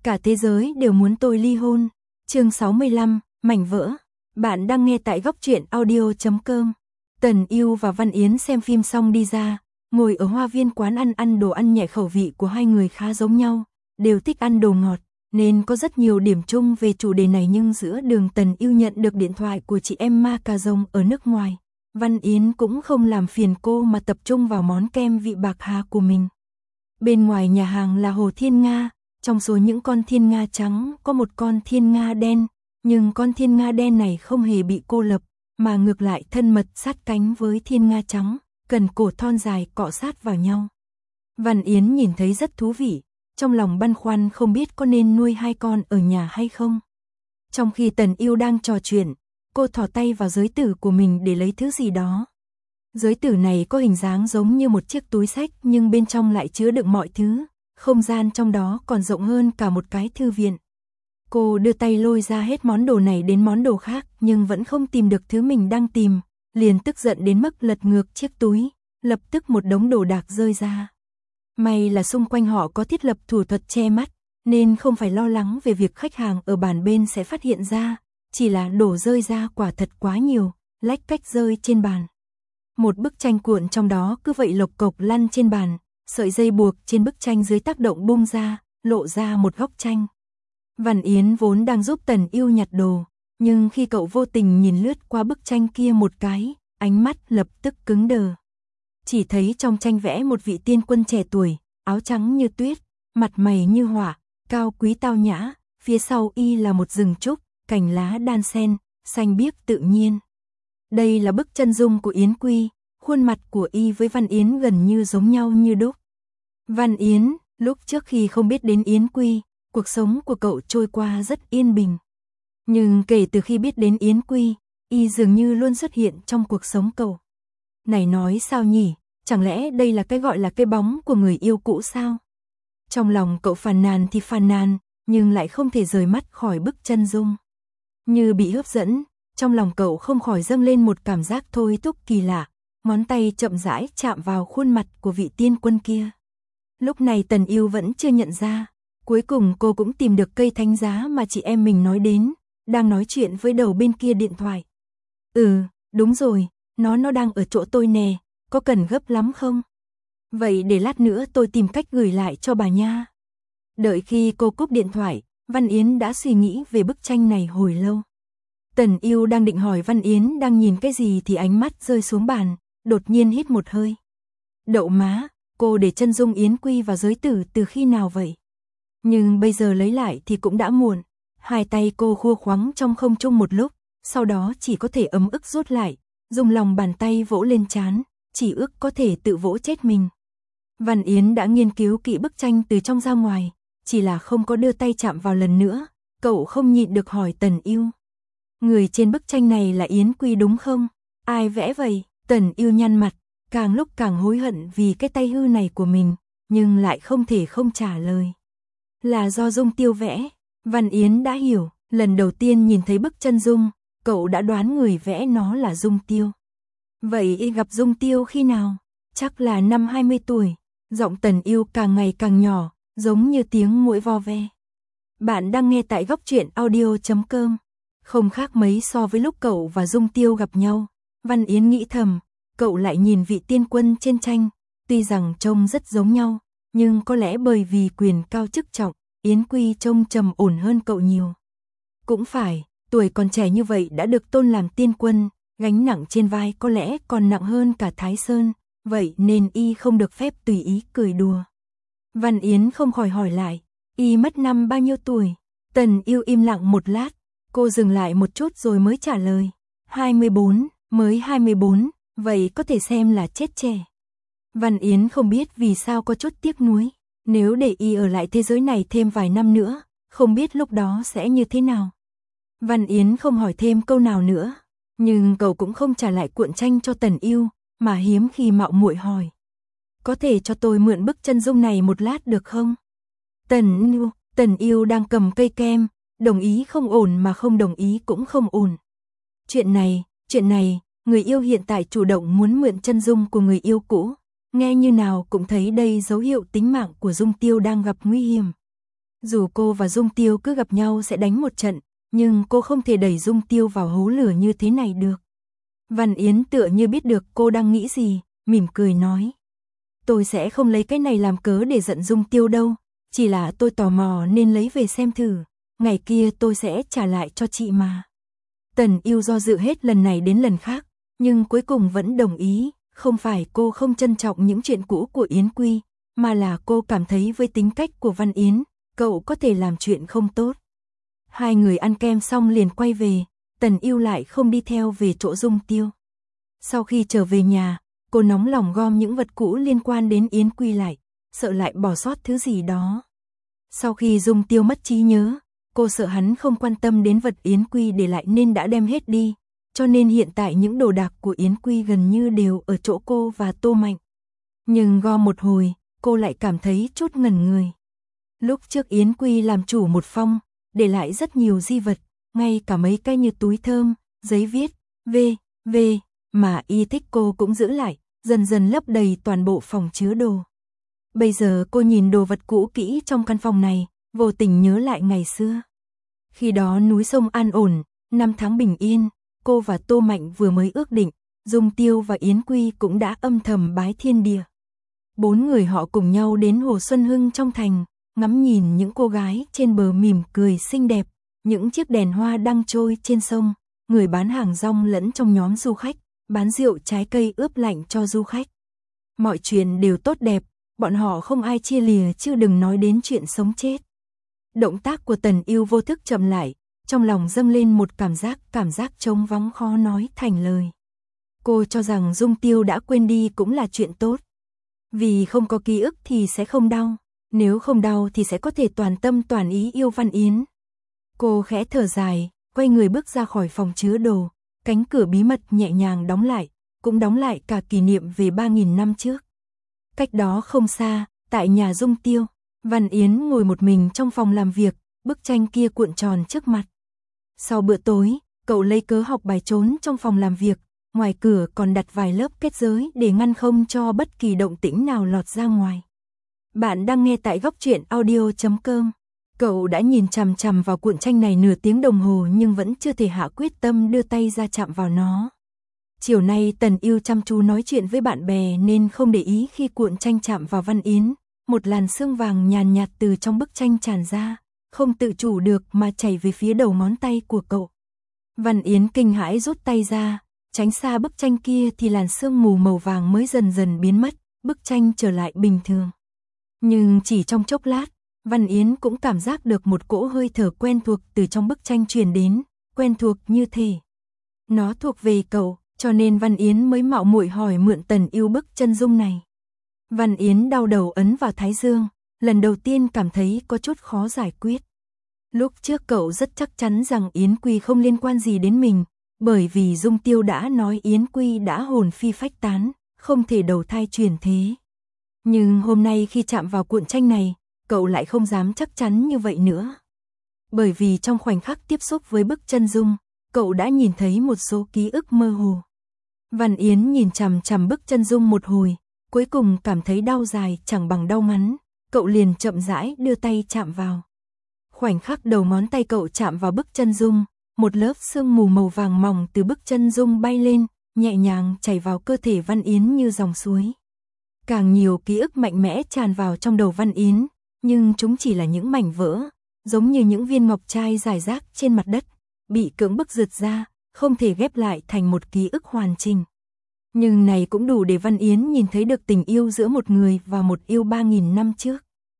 Cả thế giới đều muốn tôi ly hôn. Chương 65, mảnh vỡ. Bạn đang nghe tại góc truyện audio.com. Tần Yêu và Văn Yến xem phim xong đi ra, ngồi ở hoa viên quán ăn đồ ăn nhẹ. Khẩu vị của hai người khá giống nhau, đều thích ăn đồ ngọt, nên có rất nhiều điểm chung về chủ đề này. Nhưng giữa đường Tần Yêu nhận được điện thoại của chị em Ma Cà Rồng ở nước ngoài. Văn Yến cũng không làm phiền cô mà tập trung vào món kem vị bạc hà của mình. Bên ngoài nhà hàng là hồ thiên nga, trong số những con thiên nga trắng có một con thiên nga đen, nhưng con thiên nga đen này không hề bị cô lập, mà ngược lại thân mật sát cánh với thiên nga trắng, cần cổ thon dài cọ sát vào nhau. Văn Yến nhìn thấy rất thú vị, trong lòng băn khoăn không biết có nên nuôi hai con ở nhà hay không. Trong khi Tần Yêu đang trò chuyện, cô thò tay vào giới tử của mình để lấy thứ gì đó. Giới tử này có hình dáng giống như một chiếc túi xách nhưng bên trong lại chứa đựng mọi thứ, không gian trong đó còn rộng hơn cả một cái thư viện. Cô đưa tay lôi ra hết món đồ này đến món đồ khác nhưng vẫn không tìm được thứ mình đang tìm, liền tức giận đến mức lật ngược chiếc túi, lập tức một đống đồ đạc rơi ra. May là xung quanh họ có thiết lập thủ thuật che mắt, nên không phải lo lắng về việc khách hàng ở bàn bên sẽ phát hiện ra, chỉ là đổ rơi ra quả thật quá nhiều, lách cách rơi trên bàn. Một bức tranh cuộn trong đó cứ vậy lộc cộc lăn trên bàn, sợi dây buộc trên bức tranh dưới tác động bung ra, lộ ra một góc tranh. Văn Yến vốn đang giúp Tần Yêu nhặt đồ, nhưng khi cậu vô tình nhìn lướt qua bức tranh kia một cái, ánh mắt lập tức cứng đờ. Chỉ thấy trong tranh vẽ một vị tiên quân trẻ tuổi, áo trắng như tuyết, mặt mày như họa, cao quý tao nhã, phía sau y là một rừng trúc, cành lá đan xen, xanh biếc tự nhiên. Đây là bức chân dung của Yến Quy, khuôn mặt của y với Văn Yến gần như giống nhau như đúc. Văn Yến, lúc trước khi không biết đến Yến Quy, cuộc sống của cậu trôi qua rất yên bình. Nhưng kể từ khi biết đến Yến Quy, y dường như luôn xuất hiện trong cuộc sống cậu. Này nói sao nhỉ, chẳng lẽ đây là cái gọi là cái bóng của người yêu cũ sao? Trong lòng cậu phàn nàn thì phàn nàn, nhưng lại không thể rời mắt khỏi bức chân dung. Như bị hấp dẫn, trong lòng cậu không khỏi dâng lên một cảm giác thôi thúc kỳ lạ, ngón tay chậm rãi chạm vào khuôn mặt của vị tiên quân kia. Lúc này Tần Yêu vẫn chưa nhận ra, cuối cùng cô cũng tìm được cây thánh giá mà chị em mình nói đến, đang nói chuyện với đầu bên kia điện thoại. Đúng rồi, nó đang ở chỗ tôi nè, có cần gấp lắm không? Vậy để lát nữa tôi tìm cách gửi lại cho bà nha. Đợi khi cô cúp điện thoại, Văn Yến đã suy nghĩ về bức tranh này hồi lâu. Tần Yêu đang định hỏi Văn Yến đang nhìn cái gì thì ánh mắt rơi xuống bàn, đột nhiên hít một hơi. Đậu má, cô để chân dung Yến Quy vào giới tử từ khi nào vậy? Nhưng bây giờ lấy lại thì cũng đã muộn. Hai tay cô khua khoắng trong không trung một lúc, sau đó chỉ có thể ấm ức rút lại, dùng lòng bàn tay vỗ lên trán, chỉ ước có thể tự vỗ chết mình. Văn Yến đã nghiên cứu kỹ bức tranh từ trong ra ngoài, chỉ là không có đưa tay chạm vào lần nữa, cậu không nhịn được hỏi Tần Yêu. Người trên bức tranh này là Yến Quy đúng không? Ai vẽ vậy? Tần Yêu nhăn mặt, càng lúc càng hối hận vì cái tay hư này của mình, nhưng lại không thể không trả lời. Là do Dung Tiêu vẽ. Văn Yến đã hiểu, lần đầu tiên nhìn thấy bức chân dung, cậu đã đoán người vẽ nó là Dung Tiêu. Vậy y gặp Dung Tiêu khi nào? Chắc là năm 20 tuổi. Giọng Tần Yêu càng ngày càng nhỏ, giống như tiếng muỗi vo ve. Bạn đang nghe tại góc truyện audio.com. Không khác mấy so với lúc cậu và Dung Tiêu gặp nhau. Văn Yến nghĩ thầm, cậu lại nhìn vị tiên quân trên tranh, tuy rằng trông rất giống nhau, nhưng có lẽ bởi vì quyền cao chức trọng, Yến Quy trông trầm ổn hơn cậu nhiều. Cũng phải, tuổi còn trẻ như vậy đã được tôn làm tiên quân, gánh nặng trên vai có lẽ còn nặng hơn cả Thái Sơn, vậy nên y không được phép tùy ý cười đùa. Văn Yến không khỏi hỏi lại, y mất năm bao nhiêu tuổi? Tần Yêu im lặng một lát, cô dừng lại một chút rồi mới trả lời, 24, mới 24, vậy có thể xem là chết trẻ. Văn Yến không biết vì sao có chút tiếc nuối, nếu để y ở lại thế giới này thêm vài năm nữa, không biết lúc đó sẽ như thế nào. Văn Yến không hỏi thêm câu nào nữa, nhưng cậu cũng không trả lại cuộn tranh cho Tần Yêu, mà hiếm khi mạo muội hỏi. Có thể cho tôi mượn bức chân dung này một lát được không? Tần Yêu đang cầm cây kem, đồng ý không ổn mà không đồng ý cũng không ổn. Chuyện này, người yêu hiện tại chủ động muốn mượn chân dung của người yêu cũ, nghe như nào cũng thấy đây dấu hiệu tính mạng của Dung Tiêu đang gặp nguy hiểm. Dù cô và Dung Tiêu cứ gặp nhau sẽ đánh một trận, nhưng cô không thể đẩy Dung Tiêu vào hố lửa như thế này được. Văn Yến tựa như biết được cô đang nghĩ gì, mỉm cười nói. Tôi sẽ không lấy cái này làm cớ để giận Dung Tiêu đâu, chỉ là tôi tò mò nên lấy về xem thử, ngày kia tôi sẽ trả lại cho chị mà. Tần Yêu do dự hết lần này đến lần khác, nhưng cuối cùng vẫn đồng ý, không phải cô không trân trọng những chuyện cũ của Yến Quy, mà là cô cảm thấy với tính cách của Văn Yến, cậu có thể làm chuyện không tốt. Hai người ăn kem xong liền quay về, Tần Yêu lại không đi theo về chỗ Dung Tiêu. Sau khi trở về nhà, cô nóng lòng gom những vật cũ liên quan đến Yến Quy lại, sợ lại bỏ sót thứ gì đó. Sau khi Dung Tiêu mất trí nhớ, cô sợ hắn không quan tâm đến vật Yến Quy để lại nên đã đem hết đi, cho nên hiện tại những đồ đạc của Yến Quy gần như đều ở chỗ cô và Tô Mạnh. Nhưng gom một hồi, cô lại cảm thấy chút ngẩn người. Lúc trước Yến Quy làm chủ một phong, để lại rất nhiều di vật, ngay cả mấy cái như túi thơm, giấy viết, v mà y thích cô cũng giữ lại, dần dần lấp đầy toàn bộ phòng chứa đồ. Bây giờ cô nhìn đồ vật cũ kỹ trong căn phòng này, vô tình nhớ lại ngày xưa. Khi đó núi sông an ổn, năm tháng bình yên, cô và Tô Mạnh vừa mới ước định, Dung Tiêu và Yến Quy cũng đã âm thầm bái thiên địa. 4 người họ cùng nhau đến Hồ Xuân Hưng trong thành, ngắm nhìn những cô gái trên bờ mỉm cười xinh đẹp, những chiếc đèn hoa đang trôi trên sông, người bán hàng rong lẫn trong nhóm du khách, bán rượu trái cây ướp lạnh cho du khách. Mọi chuyện đều tốt đẹp, bọn họ không ai chia lìa chứ đừng nói đến chuyện sống chết. Động tác của Tần Yêu vô thức chậm lại, trong lòng dâng lên một cảm giác trống vắng khó nói thành lời. Cô cho rằng Dung Tiêu đã quên đi cũng là chuyện tốt. Vì không có ký ức thì sẽ không đau, nếu không đau thì sẽ có thể toàn tâm toàn ý yêu Văn Yến. Cô khẽ thở dài, quay người bước ra khỏi phòng chứa đồ, cánh cửa bí mật nhẹ nhàng đóng lại, cũng đóng lại cả kỷ niệm về 3.000 năm trước. Cách đó không xa, tại nhà Dung Tiêu, Văn Yến ngồi một mình trong phòng làm việc, bức tranh kia cuộn tròn trước mặt. Sau bữa tối, cậu lấy cớ học bài trốn trong phòng làm việc, ngoài cửa còn đặt vài lớp kết giới để ngăn không cho bất kỳ động tĩnh nào lọt ra ngoài. Bạn đang nghe tại Góc Truyện Audio.com. Cậu đã nhìn chằm chằm vào cuộn tranh này nửa tiếng đồng hồ nhưng vẫn chưa thể hạ quyết tâm đưa tay ra chạm vào nó. Chiều nay Tần Yêu chăm chú nói chuyện với bạn bè nên không để ý khi cuộn tranh chạm vào Văn Yến, một làn sương vàng nhàn nhạt từ trong bức tranh tràn ra, không tự chủ được mà chảy về phía đầu ngón tay của cậu. Văn Yến kinh hãi rút tay ra, tránh xa bức tranh kia thì làn sương mù màu vàng mới dần dần biến mất, bức tranh trở lại bình thường. Nhưng chỉ trong chốc lát, Văn Yến cũng cảm giác được một cỗ hơi thở quen thuộc từ trong bức tranh truyền đến, quen thuộc như thể nó thuộc về cậu, cho nên Văn Yến mới mạo muội hỏi mượn Tần Yêu bức chân dung này. Văn Yến đau đầu ấn vào thái dương, lần đầu tiên cảm thấy có chút khó giải quyết. Lúc trước cậu rất chắc chắn rằng Yến Quy không liên quan gì đến mình, bởi vì Dung Tiêu đã nói Yến Quy đã hồn phi phách tán, không thể đầu thai chuyển thế. Nhưng hôm nay khi chạm vào cuộn tranh này, cậu lại không dám chắc chắn như vậy nữa. Bởi vì trong khoảnh khắc tiếp xúc với bức chân dung, cậu đã nhìn thấy một số ký ức mơ hồ. Văn Yến nhìn chằm chằm bức chân dung một hồi, cuối cùng cảm thấy đau dài chẳng bằng đau ngắn, cậu liền chậm rãi đưa tay chạm vào. Khoảnh khắc đầu ngón tay cậu chạm vào bức chân dung, một lớp sương mù màu vàng mỏng từ bức chân dung bay lên, nhẹ nhàng chảy vào cơ thể Văn Yến như dòng suối. Càng nhiều ký ức mạnh mẽ tràn vào trong đầu Văn Yến, nhưng chúng chỉ là những mảnh vỡ, giống như những viên ngọc trai rải rác trên mặt đất, bị cưỡng bức giật ra, không thể ghép lại thành một ký ức hoàn chỉnh. Nhưng này cũng đủ để Văn Yến nhìn thấy được tình yêu giữa một người và một yêu 3.000 năm trước.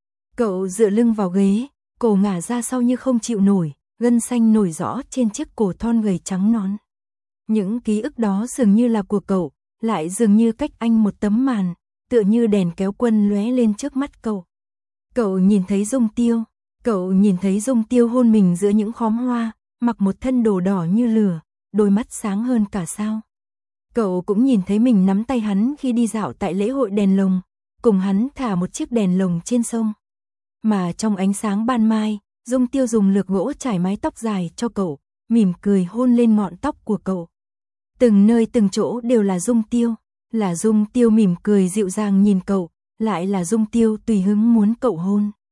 Cậu dựa lưng vào ghế, cổ ngả ra sau như không chịu nổi, gân xanh nổi rõ trên chiếc cổ thon gầy trắng nõn. Những ký ức đó dường như là của cậu, lại dường như cách anh một tấm màn, tựa như đèn kéo quân lóe lên trước mắt cậu. Cậu nhìn thấy Dung Tiêu hôn mình giữa những khóm hoa, mặc một thân đồ đỏ như lửa, đôi mắt sáng hơn cả sao. Cậu cũng nhìn thấy mình nắm tay hắn khi đi dạo tại lễ hội đèn lồng, cùng hắn thả một chiếc đèn lồng trên sông. Mà trong ánh sáng ban mai, Dung Tiêu dùng lược gỗ trải mái tóc dài cho cậu, mỉm cười hôn lên ngọn tóc của cậu. Từng nơi từng chỗ đều là Dung Tiêu mỉm cười dịu dàng nhìn cậu, lại là Dung Tiêu tùy hứng muốn cậu hôn.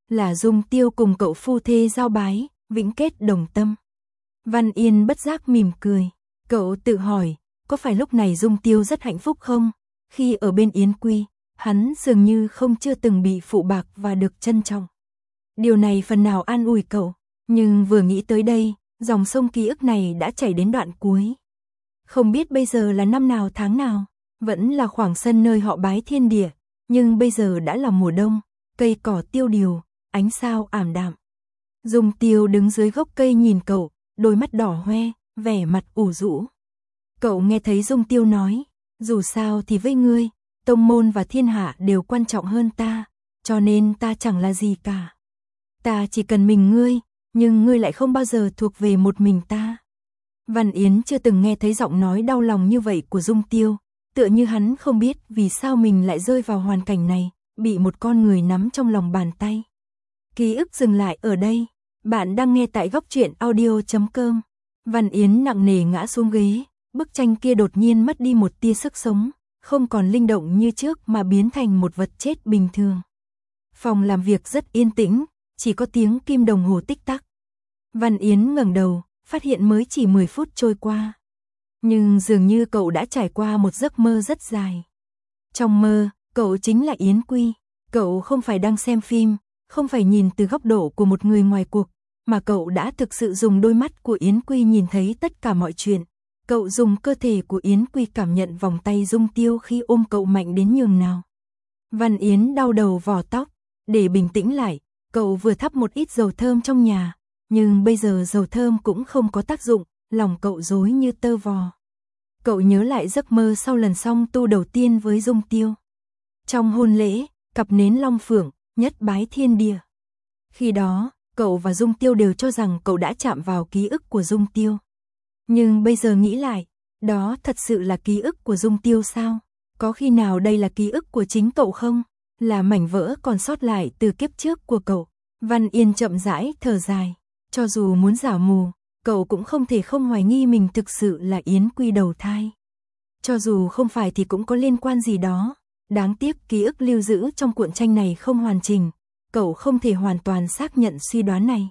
là Dung Tiêu cùng cậu phu thê giao bái, vĩnh kết đồng tâm. Văn Yên bất giác mỉm cười, cậu tự hỏi, có phải lúc này Dung Tiêu rất hạnh phúc không? Khi ở bên Yến Quy, hắn dường như chưa từng bị phụ bạc và được trân trọng. Điều này phần nào an ủi cậu, nhưng vừa nghĩ tới đây, dòng sông ký ức này đã chảy đến đoạn cuối. Không biết bây giờ là năm nào tháng nào, vẫn là khoảng sân nơi họ bái thiên địa, nhưng bây giờ đã là mùa đông, cây cỏ tiêu điều, ánh sao ảm đạm. Dung Tiêu đứng dưới gốc cây nhìn cậu, đôi mắt đỏ hoe, vẻ mặt ủ rũ. Cậu nghe thấy Dung Tiêu nói, dù sao thì với ngươi, tông môn và thiên hạ đều quan trọng hơn ta, cho nên ta chẳng là gì cả. Ta chỉ cần mình ngươi, nhưng ngươi lại không bao giờ thuộc về một mình ta. Văn Yến chưa từng nghe thấy giọng nói đau lòng như vậy của Dung Tiêu, tựa như hắn không biết vì sao mình lại rơi vào hoàn cảnh này, bị một con người nắm trong lòng bàn tay. Ký ức dừng lại ở đây, bạn đang nghe tại góc truyện audio.com. Văn Yến nặng nề ngã xuống ghế, bức tranh kia đột nhiên mất đi một tia sức sống, không còn linh động như trước mà biến thành một vật chết bình thường. Phòng làm việc rất yên tĩnh, chỉ có tiếng kim đồng hồ tích tắc. Văn Yến ngẩng đầu, phát hiện mới chỉ 10 phút trôi qua. Nhưng dường như cậu đã trải qua một giấc mơ rất dài. Trong mơ, cậu chính là Yến Quy. Cậu không phải đang xem phim, không phải nhìn từ góc độ của một người ngoài cuộc, mà cậu đã thực sự dùng đôi mắt của Yến Quy nhìn thấy tất cả mọi chuyện. Cậu dùng cơ thể của Yến Quy cảm nhận vòng tay Dung Tiêu khi ôm cậu mạnh đến nhường nào. Văn Yến đau đầu vò tóc, để bình tĩnh lại, cậu vừa thắp một ít dầu thơm trong nhà, nhưng bây giờ dầu thơm cũng không có tác dụng, lòng cậu rối như tơ vò. Cậu nhớ lại giấc mơ sau lần song tu đầu tiên với Dung Tiêu. Trong hôn lễ, cặp nến long phượng, nhất bái thiên địa. Khi đó, cậu và Dung Tiêu đều cho rằng cậu đã chạm vào ký ức của Dung Tiêu. Nhưng bây giờ nghĩ lại, đó thật sự là ký ức của Dung Tiêu sao? Có khi nào đây là ký ức của chính cậu không? Là mảnh vỡ còn sót lại từ kiếp trước của cậu. Văn Yên chậm rãi thở dài. Cho dù muốn giả mù, cậu cũng không thể không hoài nghi mình thực sự là Yến Quy đầu thai. Cho dù không phải thì cũng có liên quan gì đó. Đáng tiếc ký ức lưu giữ trong cuộn tranh này không hoàn chỉnh. Cậu không thể hoàn toàn xác nhận suy đoán này.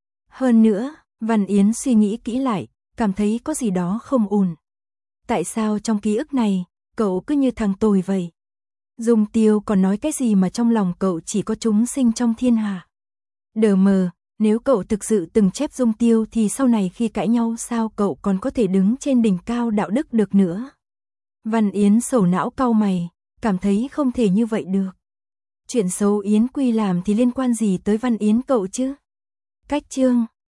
Hơn nữa, Văn Yến suy nghĩ kỹ lại, cảm thấy có gì đó không ổn. Tại sao trong ký ức này, cậu cứ như thằng tồi vậy? Dung Tiêu còn nói cái gì mà trong lòng cậu chỉ có chúng sinh trong thiên hạ? Đờ mờ, nếu cậu thực sự từng chép Dung Tiêu thì sau này khi cãi nhau sao cậu còn có thể đứng trên đỉnh cao đạo đức được nữa? Văn Yến sầu não cau mày, cảm thấy không thể như vậy được. Chuyện xấu Yến Quy làm thì liên quan gì tới Văn Yến cậu chứ? Cách chương